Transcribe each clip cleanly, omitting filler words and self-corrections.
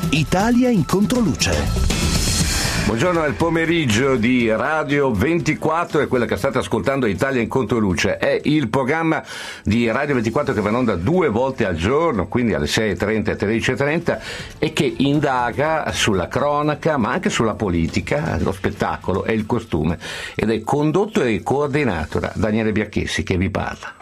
Italia in controluce. Buongiorno, è il pomeriggio di Radio 24 e quella che state ascoltando Italia in controluce è il programma di Radio 24 che va in onda 2 volte al giorno, quindi alle 6.30 e 13.30, e che indaga sulla cronaca ma anche sulla politica, lo spettacolo e il costume, ed è condotto e coordinato da Daniele Biacchessi, che vi parla.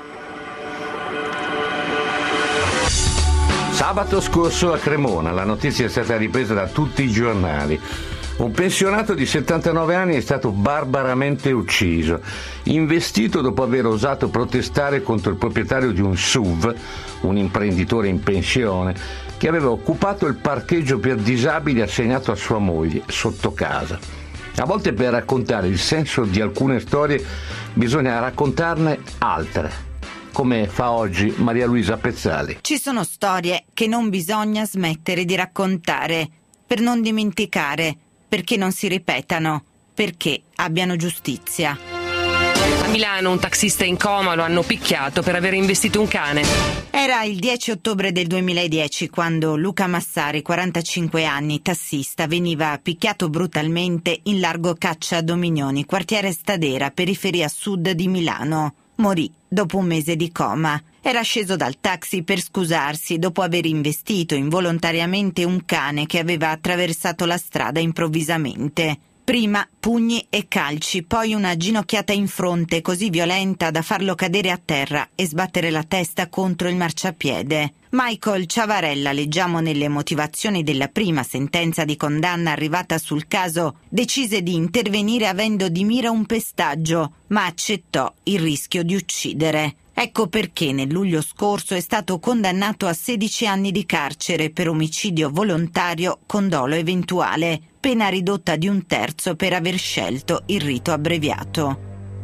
Sabato scorso a Cremona la notizia è stata ripresa da tutti i giornali. Un pensionato di 79 anni è stato barbaramente ucciso, investito dopo aver osato protestare contro il proprietario di un SUV, un imprenditore in pensione, che aveva occupato il parcheggio per disabili assegnato a sua moglie sotto casa. A volte per raccontare il senso di alcune storie bisogna raccontarne altre, come fa oggi Maria Luisa Pezzali. Ci sono storie che non bisogna smettere di raccontare, per non dimenticare, perché non si ripetano, perché abbiano giustizia. A Milano un taxista in coma lo hanno picchiato per aver investito un cane. Era il 10 ottobre del 2010 quando Luca Massari, 45 anni, tassista, veniva picchiato brutalmente in largo Caccia Dominioni, quartiere Stadera, periferia sud di Milano. Morì dopo un mese di coma. Era sceso dal taxi per scusarsi dopo aver investito involontariamente un cane che aveva attraversato la strada improvvisamente. Prima pugni e calci, poi una ginocchiata in fronte così violenta da farlo cadere a terra e sbattere la testa contro il marciapiede. Michael Ciavarella, leggiamo nelle motivazioni della prima sentenza di condanna arrivata sul caso, decise di intervenire avendo di mira un pestaggio, ma accettò il rischio di uccidere. Ecco perché nel luglio scorso è stato condannato a 16 anni di carcere per omicidio volontario con dolo eventuale, pena ridotta di 1/3 per aver scelto il rito abbreviato.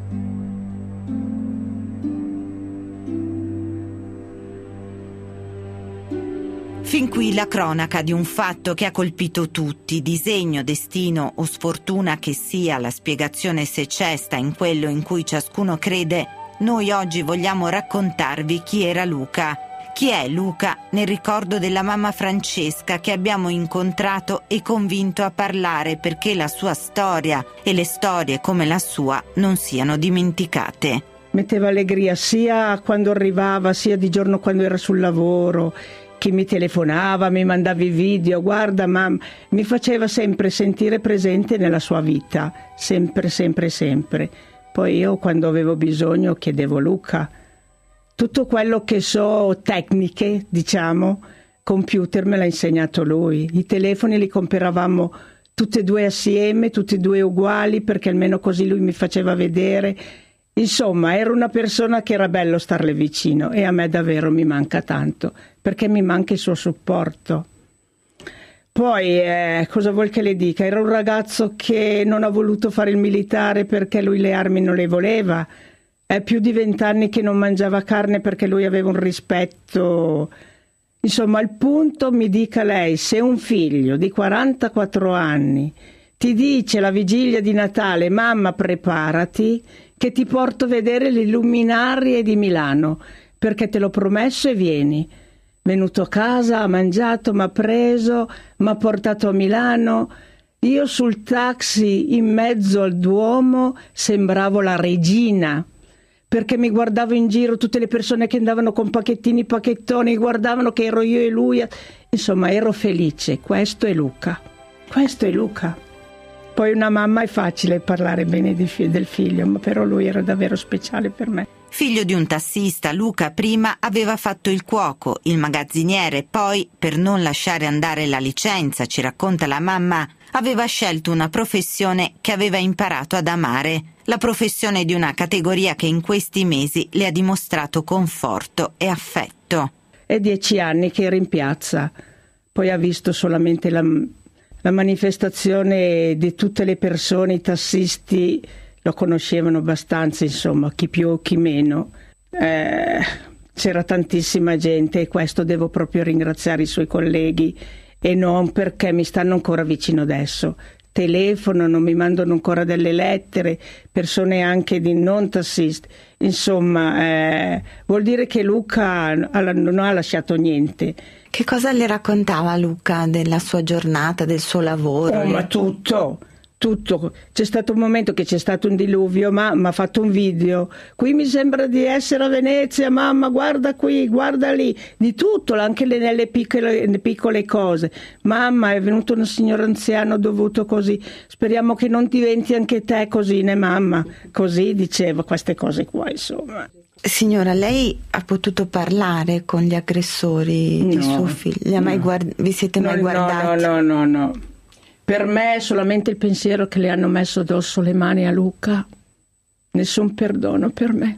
Fin qui la cronaca di un fatto che ha colpito tutti, disegno, destino o sfortuna che sia, la spiegazione se c'è sta in quello in cui ciascuno crede. Noi oggi vogliamo raccontarvi chi era Luca. Chi è Luca nel ricordo della mamma Francesca che abbiamo incontrato e convinto a parlare perché la sua storia e le storie come la sua non siano dimenticate. Metteva allegria sia quando arrivava sia di giorno quando era sul lavoro. Chi mi telefonava, mi mandava i video, guarda mamma, mi faceva sempre sentire presente nella sua vita, sempre, sempre, sempre. Poi io quando avevo bisogno chiedevo Luca. Tutto quello che so, tecniche, diciamo, computer me l'ha insegnato lui. I telefoni li compravamo tutti e 2 assieme, tutti e 2 uguali, perché almeno così lui mi faceva vedere. Insomma, era una persona che era bello starle vicino e a me davvero mi manca tanto, perché mi manca il suo supporto. Poi, cosa vuol che le dica? Era un ragazzo che non ha voluto fare il militare perché lui le armi non le voleva. È più di 20 anni che non mangiava carne perché lui aveva un rispetto. Insomma, al punto mi dica lei, se un figlio di 44 anni ti dice la vigilia di Natale, mamma preparati, che ti porto a vedere le luminarie di Milano, perché te l'ho promesso e vieni. Venuto a casa, ha mangiato, m'ha preso, m'ha portato a Milano. Io sul taxi in mezzo al Duomo sembravo la regina, perché mi guardavo in giro tutte le persone che andavano con pacchettini, pacchettoni, guardavano che ero io e lui. Insomma, ero felice. Questo è Luca. Questo è Luca. Poi una mamma è facile parlare bene del figlio, ma però lui era davvero speciale per me. Figlio di un tassista, Luca prima aveva fatto il cuoco, il magazziniere, poi, per non lasciare andare la licenza, ci racconta la mamma, aveva scelto una professione che aveva imparato ad amare, la professione di una categoria che in questi mesi le ha dimostrato conforto e affetto. È 10 anni che era in piazza, poi ha visto solamente la manifestazione di tutte le persone, i tassisti lo conoscevano abbastanza, insomma, chi più, chi meno. C'era tantissima gente e questo devo proprio ringraziare i suoi colleghi e non perché mi stanno ancora vicino adesso. telefonano, mi mandano ancora delle lettere, persone anche di non tassisti. Insomma, vuol dire che Luca non ha lasciato niente. Che cosa le raccontava Luca della sua giornata, del suo lavoro? Oh, ma tutto. C'è stato un momento che c'è stato un diluvio, mamma ha fatto un video, qui mi sembra di essere a Venezia, mamma guarda qui, guarda lì, di tutto, anche nelle piccole cose. Mamma, è venuto un signor anziano dovuto così, speriamo che non diventi anche te così, né mamma? Così diceva queste cose qua, insomma. Signora, lei ha potuto parlare con gli aggressori di suo figlio? Vi siete mai guardati? No. Per me solamente il pensiero che le hanno messo addosso le mani a Luca, nessun perdono per me.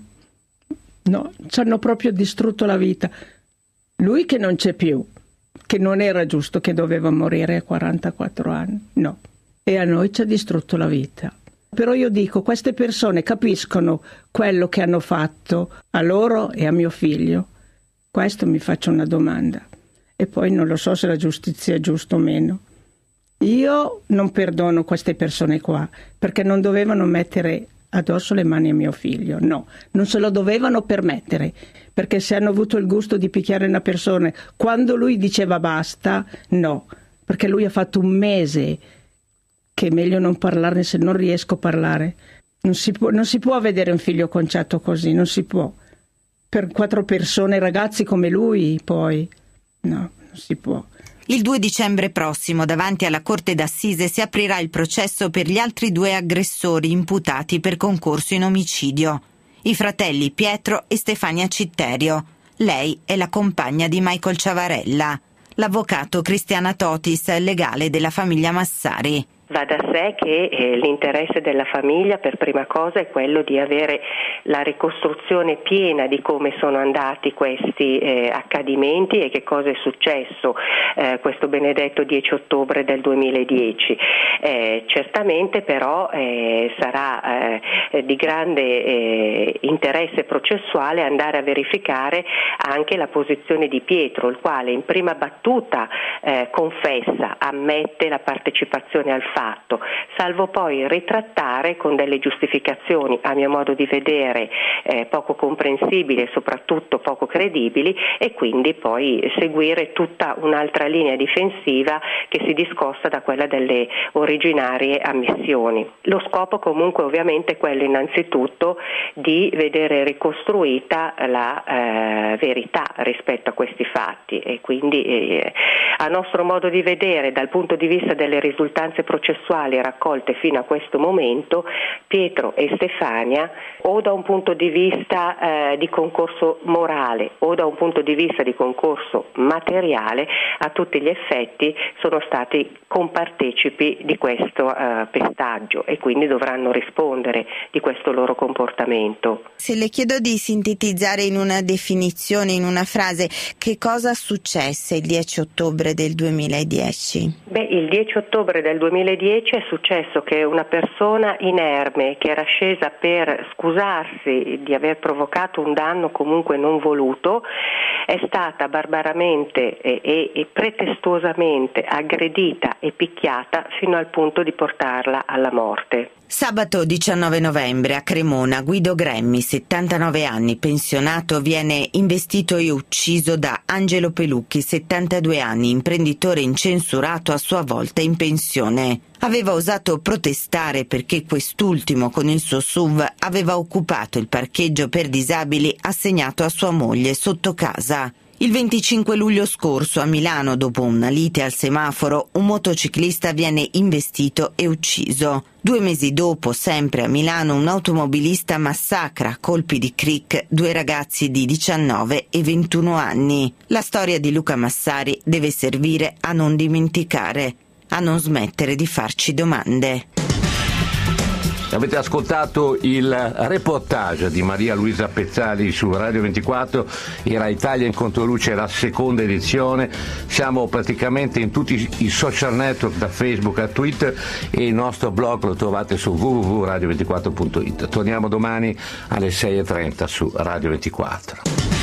No, ci hanno proprio distrutto la vita. Lui che non c'è più, che non era giusto, che doveva morire a 44 anni, no. E a noi ci ha distrutto la vita. Però io dico, queste persone capiscono quello che hanno fatto a loro e a mio figlio. Questo mi faccio una domanda. E poi non lo so se la giustizia è giusta o meno. Io non perdono queste persone qua, perché non dovevano mettere addosso le mani a mio figlio, no, non se lo dovevano permettere, perché se hanno avuto il gusto di picchiare una persona quando lui diceva basta, no, perché lui ha fatto un mese che è meglio non parlarne se non riesco a parlare. Non si può vedere un figlio conciato così, non si può. Per 4 persone, ragazzi come lui, poi, no, non si può. Il 2 dicembre prossimo, davanti alla Corte d'Assise, si aprirà il processo per gli altri 2 aggressori imputati per concorso in omicidio, i fratelli Pietro e Stefania Citterio. Lei è la compagna di Michael Ciavarella. L'avvocato Cristiana Totis, legale della famiglia Massari. Va da sé che l'interesse della famiglia per prima cosa è quello di avere la ricostruzione piena di come sono andati questi accadimenti e che cosa è successo questo benedetto 10 ottobre del 2010. Certamente però sarà di grande interesse processuale andare a verificare anche la posizione di Pietro, il quale in prima battuta confessa, ammette la partecipazione al fatto, salvo poi ritrattare con delle giustificazioni a mio modo di vedere poco comprensibili e soprattutto poco credibili, e quindi poi seguire tutta un'altra linea difensiva che si discosta da quella delle originarie ammissioni. Lo scopo comunque ovviamente è quello innanzitutto di vedere ricostruita la verità rispetto a questi fatti, e quindi a nostro modo di vedere, dal punto di vista delle risultanze processuali raccolte fino a questo momento, Pietro e Stefania, o da un punto di vista di concorso morale o da un punto di vista di concorso materiale, a tutti gli effetti sono stati compartecipi di questo pestaggio e quindi dovranno rispondere di questo loro comportamento. Se le chiedo di sintetizzare in una definizione, in una frase, che cosa successe il 10 ottobre del 2010? Il 10 ottobre del 2010 è successo che una persona inerme che era scesa per scusarsi di aver provocato un danno comunque non voluto è stata barbaramente e pretestuosamente aggredita e picchiata fino al punto di portarla alla morte. Sabato 19 novembre a Cremona, Guido Gremmi, 79 anni, pensionato, viene investito e ucciso da Angelo Pelucchi, 72 anni, imprenditore incensurato a sua volta in pensione. Aveva osato protestare perché quest'ultimo con il suo SUV aveva occupato il parcheggio per disabili assegnato a sua moglie sotto casa. Il 25 luglio scorso a Milano, dopo una lite al semaforo, un motociclista viene investito e ucciso. 2 mesi dopo, sempre a Milano, un automobilista massacra a colpi di cric 2 ragazzi di 19 e 21 anni. La storia di Luca Massari deve servire a non dimenticare, a non smettere di farci domande. Avete ascoltato il reportage di Maria Luisa Pezzali su Radio 24, era Italia in Controluce, la seconda edizione. Siamo praticamente in tutti i social network, da Facebook a Twitter, e il nostro blog lo trovate su www.radio24.it. Torniamo domani alle 6:30 su Radio 24.